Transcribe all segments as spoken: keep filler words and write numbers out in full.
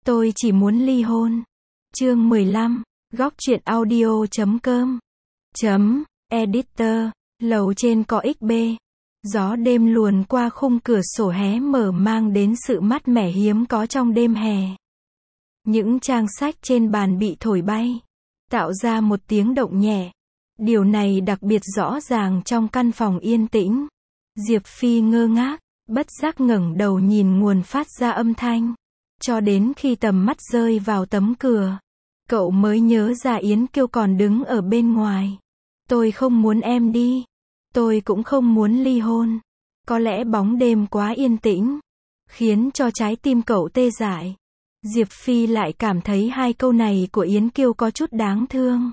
Tôi chỉ muốn ly hôn. Chương mười lăm, góc truyện audio chấm com. Chấm, editor, lầu trên có ích bê. Gió đêm luồn qua khung cửa sổ hé mở mang đến sự mát mẻ hiếm có trong đêm hè. Những trang sách trên bàn bị thổi bay, tạo ra một tiếng động nhẹ. Điều này đặc biệt rõ ràng trong căn phòng yên tĩnh. Diệp Phi ngơ ngác, bất giác ngẩng đầu nhìn nguồn phát ra âm thanh. Cho đến khi tầm mắt rơi vào tấm cửa, cậu mới nhớ ra Yến Kiêu còn đứng ở bên ngoài. Tôi không muốn em đi. Tôi cũng không muốn ly hôn. Có lẽ bóng đêm quá yên tĩnh, khiến cho trái tim cậu tê dại. Diệp Phi lại cảm thấy hai câu này của Yến Kiêu có chút đáng thương.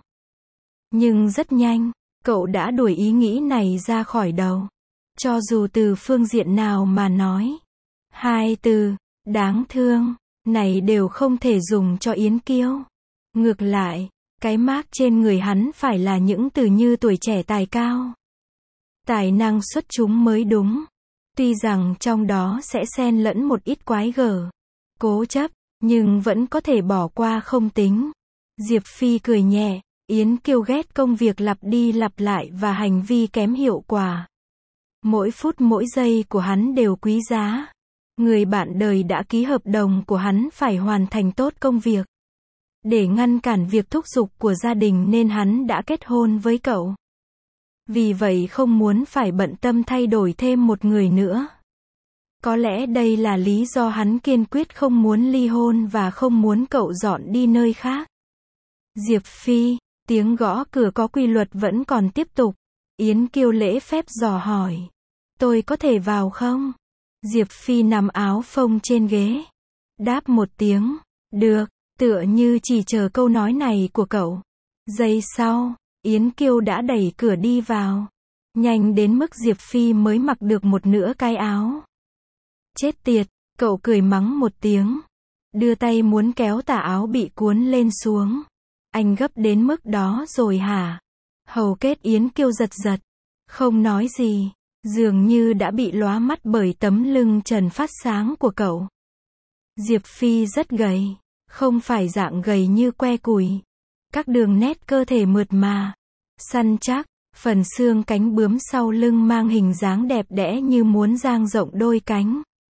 Nhưng rất nhanh, cậu đã đuổi ý nghĩ này ra khỏi đầu. Cho dù từ phương diện nào mà nói, hai từ, đáng thương, này đều không thể dùng cho Yến Kiêu. Ngược lại, cái mác trên người hắn phải là những từ như tuổi trẻ tài cao, tài năng xuất chúng mới đúng. Tuy rằng trong đó sẽ xen lẫn một ít quái gở, cố chấp, nhưng vẫn có thể bỏ qua không tính. Diệp Phi cười nhẹ, Yến Kiêu ghét công việc lặp đi lặp lại và hành vi kém hiệu quả. Mỗi phút mỗi giây của hắn đều quý giá. Người bạn đời đã ký hợp đồng của hắn phải hoàn thành tốt công việc. Để ngăn cản việc thúc giục của gia đình nên hắn đã kết hôn với cậu. Vì vậy không muốn phải bận tâm thay đổi thêm một người nữa. Có lẽ đây là lý do hắn kiên quyết không muốn ly hôn và không muốn cậu dọn đi nơi khác. Diệp Phi, tiếng gõ cửa có quy luật vẫn còn tiếp tục. Yến Kiêu lễ phép dò hỏi. Tôi có thể vào không? Diệp Phi nằm áo phông trên ghế. Đáp một tiếng. Được, tựa như chỉ chờ câu nói này của cậu. Giây sau, Yến Kiêu đã đẩy cửa đi vào. Nhanh đến mức Diệp Phi mới mặc được một nửa cái áo. Chết tiệt, cậu cười mắng một tiếng. Đưa tay muốn kéo tà áo bị cuốn lên xuống. Anh gấp đến mức đó rồi hả? Hầu kết Yến Kiêu giật giật. Không nói gì. Dường như đã bị lóa mắt bởi tấm lưng trần phát sáng của cậu. Diệp Phi rất gầy. Không phải dạng gầy như que củi. Các đường nét cơ thể mượt mà, săn chắc, phần xương cánh bướm sau lưng mang hình dáng đẹp đẽ như muốn dang rộng đôi cánh.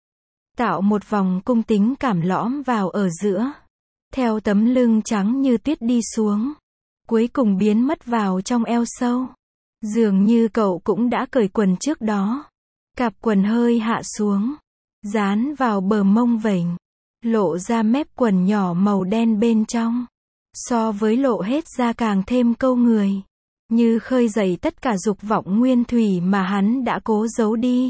Tạo một vòng cung tính cảm lõm vào ở giữa. Theo tấm lưng trắng như tuyết đi xuống. Cuối cùng biến mất vào trong eo sâu. Dường như cậu cũng đã cởi quần trước đó. Cạp quần hơi hạ xuống. Dán vào bờ mông vểnh. Lộ ra mép quần nhỏ màu đen bên trong. So với lộ hết ra càng thêm câu người. Như khơi dậy tất cả dục vọng nguyên thủy mà hắn đã cố giấu đi.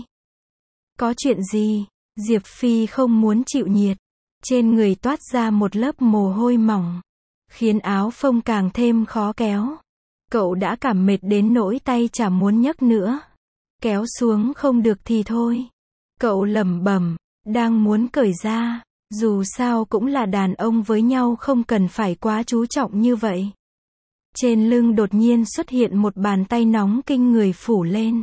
Có chuyện gì? Diệp Phi không muốn chịu nhiệt. Trên người toát ra một lớp mồ hôi mỏng. Khiến áo phông càng thêm khó kéo. Cậu đã cảm mệt đến nỗi tay chả muốn nhấc nữa. Kéo xuống không được thì thôi. Cậu lẩm bẩm, đang muốn cởi ra. Dù sao cũng là đàn ông với nhau không cần phải quá chú trọng như vậy. Trên lưng đột nhiên xuất hiện một bàn tay nóng kinh người phủ lên.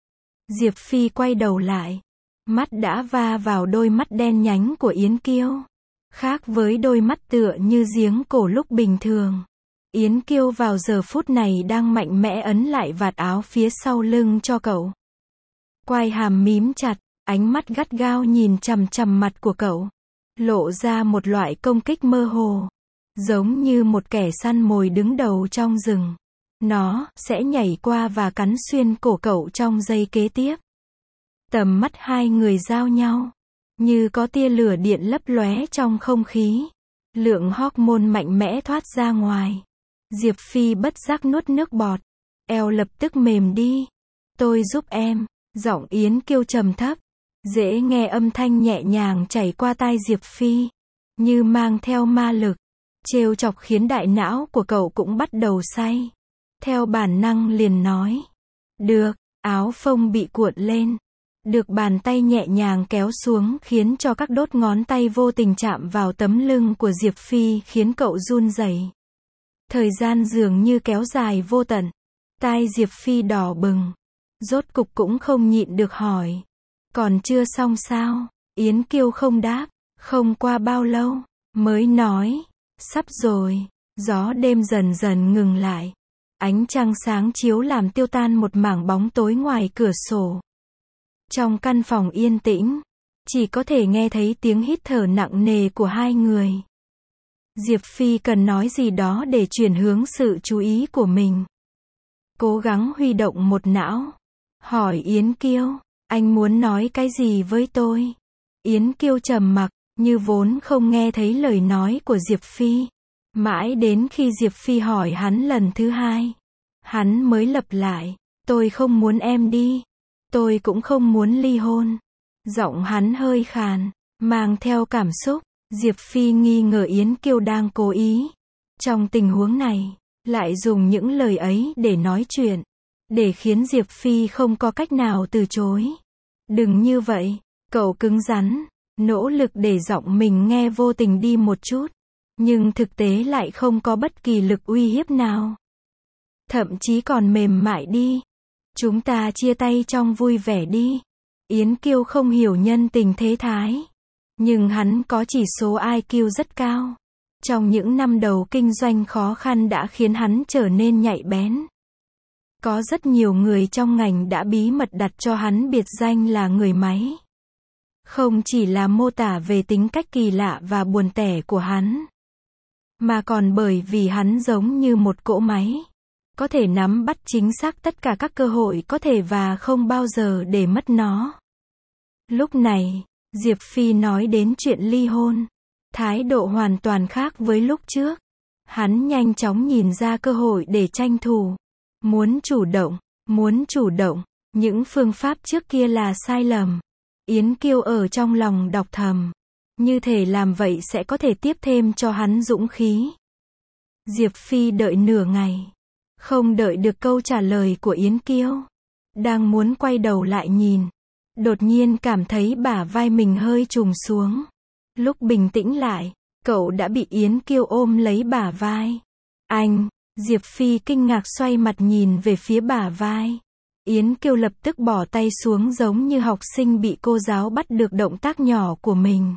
Diệp Phi quay đầu lại. Mắt đã va vào đôi mắt đen nhánh của Yến Kiêu. Khác với đôi mắt tựa như giếng cổ lúc bình thường. Yến Kiêu vào giờ phút này đang mạnh mẽ ấn lại vạt áo phía sau lưng cho cậu. Quai hàm mím chặt, ánh mắt gắt gao nhìn chằm chằm mặt của cậu. Lộ ra một loại công kích mơ hồ. Giống như một kẻ săn mồi đứng đầu trong rừng. Nó sẽ nhảy qua và cắn xuyên cổ cậu trong giây kế tiếp. Tầm mắt hai người giao nhau. Như có tia lửa điện lấp lóe trong không khí. Lượng hormone mạnh mẽ thoát ra ngoài. Diệp Phi bất giác nuốt nước bọt. Eo lập tức mềm đi. Tôi giúp em. Giọng Yến Kiêu trầm thấp. Dễ nghe âm thanh nhẹ nhàng chảy qua tai Diệp Phi. Như mang theo ma lực. Trêu chọc khiến đại não của cậu cũng bắt đầu say. Theo bản năng liền nói. Được, áo phông bị cuộn lên. Được bàn tay nhẹ nhàng kéo xuống khiến cho các đốt ngón tay vô tình chạm vào tấm lưng của Diệp Phi khiến cậu run rẩy. Thời gian dường như kéo dài vô tận. Tai Diệp Phi đỏ bừng. Rốt cục cũng không nhịn được hỏi. Còn chưa xong sao? Yến Kiêu không đáp. Không qua bao lâu, mới nói, sắp rồi. Gió đêm dần dần ngừng lại. Ánh trăng sáng chiếu làm tiêu tan một mảng bóng tối ngoài cửa sổ. Trong căn phòng yên tĩnh, chỉ có thể nghe thấy tiếng hít thở nặng nề của hai người. Diệp Phi cần nói gì đó để chuyển hướng sự chú ý của mình. Cố gắng huy động một não. Hỏi Yến Kiêu, anh muốn nói cái gì với tôi? Yến Kiêu trầm mặc, như vốn không nghe thấy lời nói của Diệp Phi. Mãi đến khi Diệp Phi hỏi hắn lần thứ hai, hắn mới lặp lại, tôi không muốn em đi. Tôi cũng không muốn ly hôn. Giọng hắn hơi khàn, mang theo cảm xúc. Diệp Phi nghi ngờ Yến Kiêu đang cố ý. Trong tình huống này, lại dùng những lời ấy để nói chuyện, để khiến Diệp Phi không có cách nào từ chối. Đừng như vậy, cậu cứng rắn, nỗ lực để giọng mình nghe vô tình đi một chút, nhưng thực tế lại không có bất kỳ lực uy hiếp nào. Thậm chí còn mềm mại đi. Chúng ta chia tay trong vui vẻ đi. Yến Kiêu không hiểu nhân tình thế thái, nhưng hắn có chỉ số i kiu rất cao. Trong những năm đầu kinh doanh khó khăn đã khiến hắn trở nên nhạy bén. Có rất nhiều người trong ngành đã bí mật đặt cho hắn biệt danh là người máy. Không chỉ là mô tả về tính cách kỳ lạ và buồn tẻ của hắn, mà còn bởi vì hắn giống như một cỗ máy, có thể nắm bắt chính xác tất cả các cơ hội có thể và không bao giờ để mất nó. Lúc này, Diệp Phi nói đến chuyện ly hôn. Thái độ hoàn toàn khác với lúc trước. Hắn nhanh chóng nhìn ra cơ hội để tranh thủ. Muốn chủ động, muốn chủ động. Những phương pháp trước kia là sai lầm. Yến Kiêu ở trong lòng đọc thầm. Như thể làm vậy sẽ có thể tiếp thêm cho hắn dũng khí. Diệp Phi đợi nửa ngày. Không đợi được câu trả lời của Yến Kiêu. Đang muốn quay đầu lại nhìn. Đột nhiên cảm thấy bả vai mình hơi trùng xuống. Lúc bình tĩnh lại, cậu đã bị Yến Kiêu ôm lấy bả vai. Anh, Diệp Phi kinh ngạc xoay mặt nhìn về phía bả vai. Yến Kiêu lập tức bỏ tay xuống giống như học sinh bị cô giáo bắt được động tác nhỏ của mình.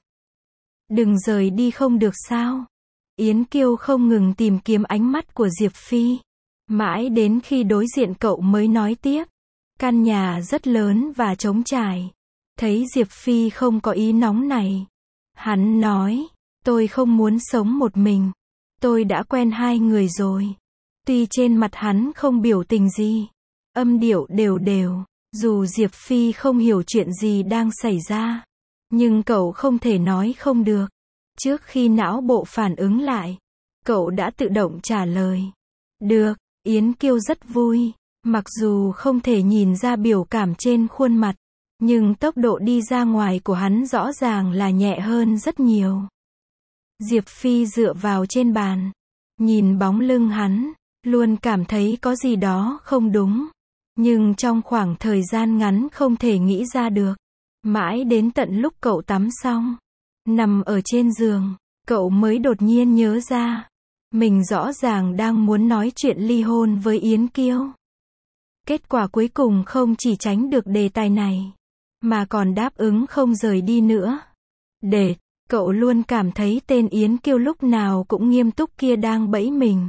Đừng rời đi không được sao? Yến Kiêu không ngừng tìm kiếm ánh mắt của Diệp Phi. Mãi đến khi đối diện cậu mới nói tiếp. Căn nhà rất lớn và trống trải. Thấy Diệp Phi không có ý nóng này. Hắn nói, tôi không muốn sống một mình. Tôi đã quen hai người rồi. Tuy trên mặt hắn không biểu tình gì, âm điệu đều đều, dù Diệp Phi không hiểu chuyện gì đang xảy ra. Nhưng cậu không thể nói không được. Trước khi não bộ phản ứng lại, cậu đã tự động trả lời. Được, Yến Kiêu rất vui. Mặc dù không thể nhìn ra biểu cảm trên khuôn mặt, nhưng tốc độ đi ra ngoài của hắn rõ ràng là nhẹ hơn rất nhiều. Diệp Phi dựa vào trên bàn, nhìn bóng lưng hắn, luôn cảm thấy có gì đó không đúng. Nhưng trong khoảng thời gian ngắn không thể nghĩ ra được. Mãi đến tận lúc cậu tắm xong, nằm ở trên giường, cậu mới đột nhiên nhớ ra. Mình rõ ràng đang muốn nói chuyện ly hôn với Yến Kiêu. Kết quả cuối cùng không chỉ tránh được đề tài này, mà còn đáp ứng không rời đi nữa. Để, cậu luôn cảm thấy tên Yến Kiêu lúc nào cũng nghiêm túc kia đang bẫy mình.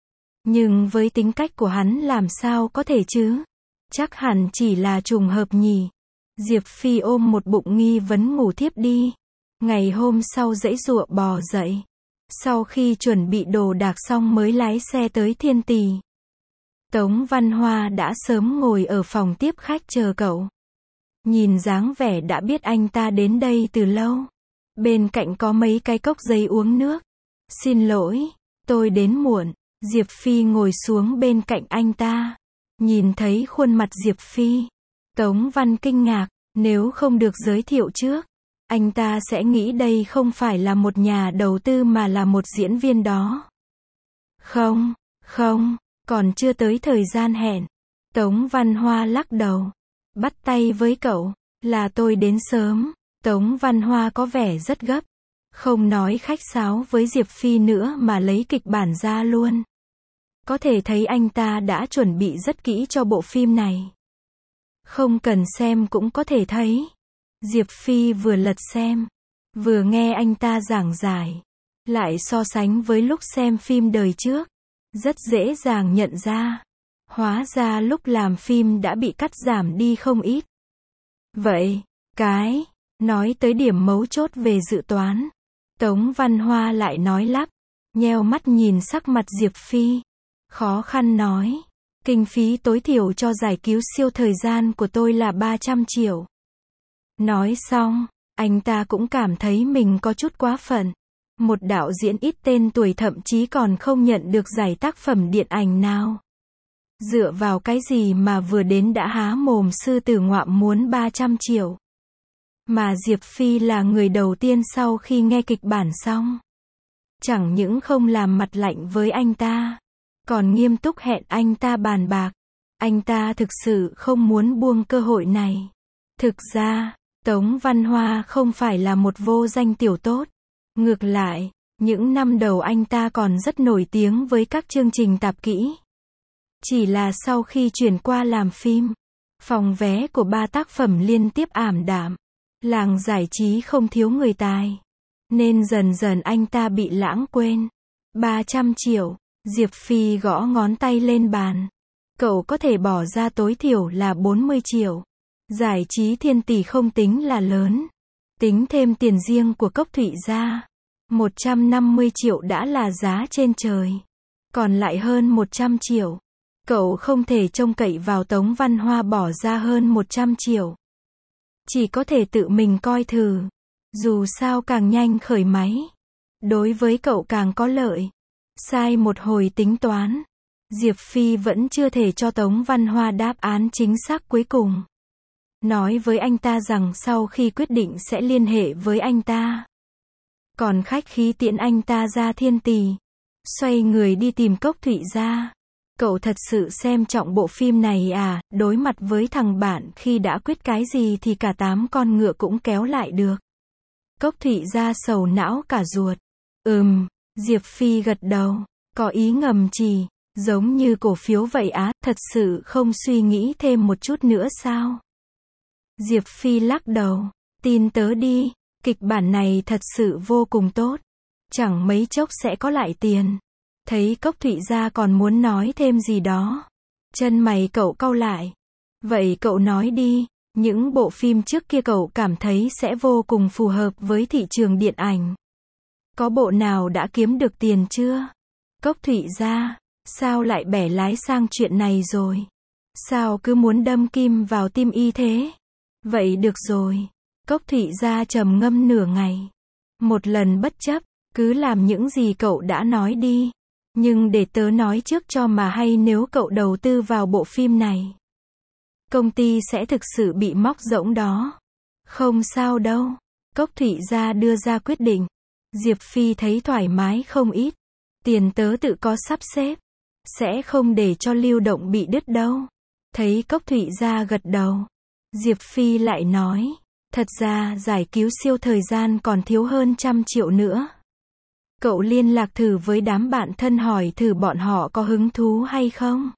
Nhưng với tính cách của hắn làm sao có thể chứ? Chắc hẳn chỉ là trùng hợp nhỉ. Diệp Phi ôm một bụng nghi vấn ngủ thiếp đi. Ngày hôm sau giãy giụa bò dậy. Sau khi chuẩn bị đồ đạc xong mới lái xe tới Thiên Tỳ. Tống Văn Hoa đã sớm ngồi ở phòng tiếp khách chờ cậu. Nhìn dáng vẻ đã biết anh ta đến đây từ lâu. Bên cạnh có mấy cái cốc giấy uống nước. Xin lỗi, tôi đến muộn. Diệp Phi ngồi xuống bên cạnh anh ta. Nhìn thấy khuôn mặt Diệp Phi, Tống Văn kinh ngạc, nếu không được giới thiệu trước, anh ta sẽ nghĩ đây không phải là một nhà đầu tư mà là một diễn viên đó. Không, không, còn chưa tới thời gian hẹn. Tống Văn Hoa lắc đầu, bắt tay với cậu, là tôi đến sớm. Tống Văn Hoa có vẻ rất gấp, không nói khách sáo với Diệp Phi nữa mà lấy kịch bản ra luôn. Có thể thấy anh ta đã chuẩn bị rất kỹ cho bộ phim này. Không cần xem cũng có thể thấy. Diệp Phi vừa lật xem, vừa nghe anh ta giảng giải. Lại so sánh với lúc xem phim đời trước, rất dễ dàng nhận ra. Hóa ra lúc làm phim đã bị cắt giảm đi không ít. Vậy, cái, nói tới điểm mấu chốt về dự toán, Tống Văn Hoa lại nói lắp, nheo mắt nhìn sắc mặt Diệp Phi. Khó khăn nói, kinh phí tối thiểu cho giải cứu siêu thời gian của tôi là ba trăm triệu. Nói xong, anh ta cũng cảm thấy mình có chút quá phận. Một đạo diễn ít tên tuổi thậm chí còn không nhận được giải tác phẩm điện ảnh nào. Dựa vào cái gì mà vừa đến đã há mồm sư tử ngoạm muốn ba trăm triệu. Mà Diệp Phi là người đầu tiên sau khi nghe kịch bản xong. Chẳng những không làm mặt lạnh với anh ta, còn nghiêm túc hẹn anh ta bàn bạc. Anh ta thực sự không muốn buông cơ hội này. Thực ra, Tống Văn Hoa không phải là một vô danh tiểu tốt. Ngược lại, những năm đầu anh ta còn rất nổi tiếng với các chương trình tạp kỹ. Chỉ là sau khi chuyển qua làm phim, phòng vé của ba tác phẩm liên tiếp ảm đạm. Làng giải trí không thiếu người tài. Nên dần dần anh ta bị lãng quên. ba trăm triệu, Diệp Phi gõ ngón tay lên bàn. Cậu có thể bỏ ra tối thiểu là bốn mươi triệu. Giải trí thiên tỷ không tính là lớn. Tính thêm tiền riêng của Cốc Thụy ra, một trăm năm mươi triệu đã là giá trên trời. Còn lại hơn một trăm triệu. Cậu không thể trông cậy vào Tống Văn Hoa bỏ ra hơn một trăm triệu. Chỉ có thể tự mình coi thử. Dù sao càng nhanh khởi máy, đối với cậu càng có lợi. Sai một hồi tính toán, Diệp Phi vẫn chưa thể cho Tống Văn Hoa đáp án chính xác cuối cùng. Nói với anh ta rằng sau khi quyết định sẽ liên hệ với anh ta. Còn khách khí tiễn anh ta ra thiên tỷ. Xoay người đi tìm Cốc Thụy ra. Cậu thật sự xem trọng bộ phim này à, đối mặt với thằng bạn khi đã quyết cái gì thì cả tám con ngựa cũng kéo lại được. Cốc Thụy ra sầu não cả ruột. Ừm, Diệp Phi gật đầu, có ý ngầm chỉ, giống như cổ phiếu vậy á, thật sự không suy nghĩ thêm một chút nữa sao? Diệp Phi lắc đầu, tin tớ đi, kịch bản này thật sự vô cùng tốt. Chẳng mấy chốc sẽ có lại tiền. Thấy Cốc Thụy ra còn muốn nói thêm gì đó. Chân mày cậu cau lại. Vậy cậu nói đi, những bộ phim trước kia cậu cảm thấy sẽ vô cùng phù hợp với thị trường điện ảnh. Có bộ nào đã kiếm được tiền chưa? Cốc Thụy ra, sao lại bẻ lái sang chuyện này rồi? Sao cứ muốn đâm kim vào tim y thế? Vậy được rồi. Cốc Thụy ra trầm ngâm nửa ngày. Một lần bất chấp, cứ làm những gì cậu đã nói đi. Nhưng để tớ nói trước cho mà hay, nếu cậu đầu tư vào bộ phim này, công ty sẽ thực sự bị móc rỗng đó. Không sao đâu. Cốc Thụy ra đưa ra quyết định. Diệp Phi thấy thoải mái không ít. Tiền tớ tự có sắp xếp. Sẽ không để cho lưu động bị đứt đâu. Thấy Cốc Thụy ra gật đầu. Diệp Phi lại nói. Thật ra giải cứu siêu thời gian còn thiếu hơn trăm triệu nữa. Cậu liên lạc thử với đám bạn thân hỏi thử bọn họ có hứng thú hay không.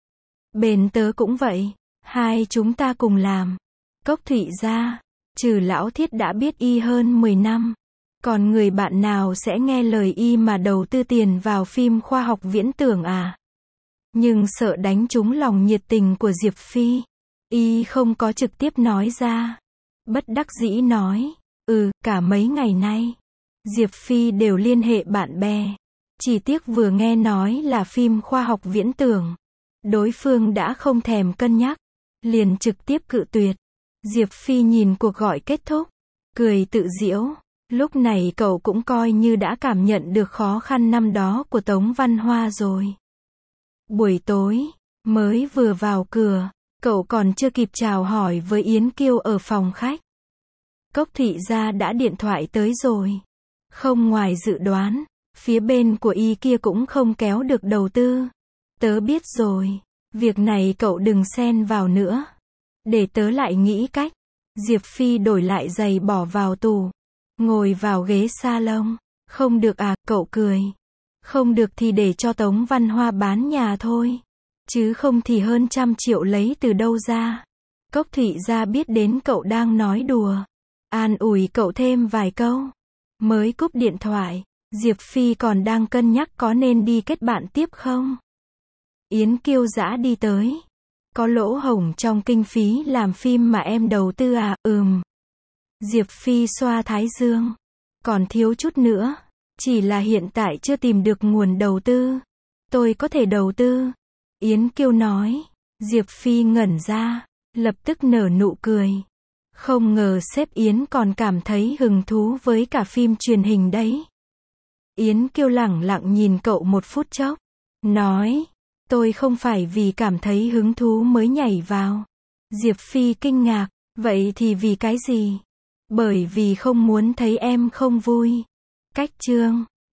Bên tớ cũng vậy. Hai chúng ta cùng làm. Cốc Thụy ra. Trừ lão thiết đã biết y hơn mười năm. Còn người bạn nào sẽ nghe lời y mà đầu tư tiền vào phim khoa học viễn tưởng à? Nhưng sợ đánh trúng lòng nhiệt tình của Diệp Phi, y không có trực tiếp nói ra. Bất đắc dĩ nói. Ừ, cả mấy ngày nay Diệp Phi đều liên hệ bạn bè. Chỉ tiếc vừa nghe nói là phim khoa học viễn tưởng, đối phương đã không thèm cân nhắc, liền trực tiếp cự tuyệt. Diệp Phi nhìn cuộc gọi kết thúc, cười tự giễu. Lúc này cậu cũng coi như đã cảm nhận được khó khăn năm đó của Tống Văn Hoa rồi. Buổi tối, mới vừa vào cửa, cậu còn chưa kịp chào hỏi với Yến Kiêu ở phòng khách. Cốc Thụy ra đã điện thoại tới rồi. Không ngoài dự đoán, phía bên của y kia cũng không kéo được đầu tư. Tớ biết rồi, việc này cậu đừng xen vào nữa. Để tớ lại nghĩ cách. Diệp Phi đổi lại giày bỏ vào tủ, ngồi vào ghế salon. Không được à, cậu cười. Không được thì để cho Tống Văn Hoa bán nhà thôi. Chứ không thì hơn trăm triệu lấy từ đâu ra. Cốc Thụy ra biết đến cậu đang nói đùa. An ủi cậu thêm vài câu. Mới cúp điện thoại, Diệp Phi còn đang cân nhắc có nên đi kết bạn tiếp không. Yến Kiêu Dã đi tới. Có lỗ hổng trong kinh phí làm phim mà em đầu tư à, ừm. Diệp Phi xoa thái dương. Còn thiếu chút nữa. Chỉ là hiện tại chưa tìm được nguồn đầu tư. Tôi có thể đầu tư. Yến Kiêu nói. Diệp Phi ngẩn ra. Lập tức nở nụ cười. Không ngờ sếp Yến còn cảm thấy hứng thú với cả phim truyền hình đấy. Yến Kiêu lẳng lặng nhìn cậu một phút chốc. Nói. Tôi không phải vì cảm thấy hứng thú mới nhảy vào. Diệp Phi kinh ngạc. Vậy thì vì cái gì? Bởi vì không muốn thấy em không vui. Cách chương.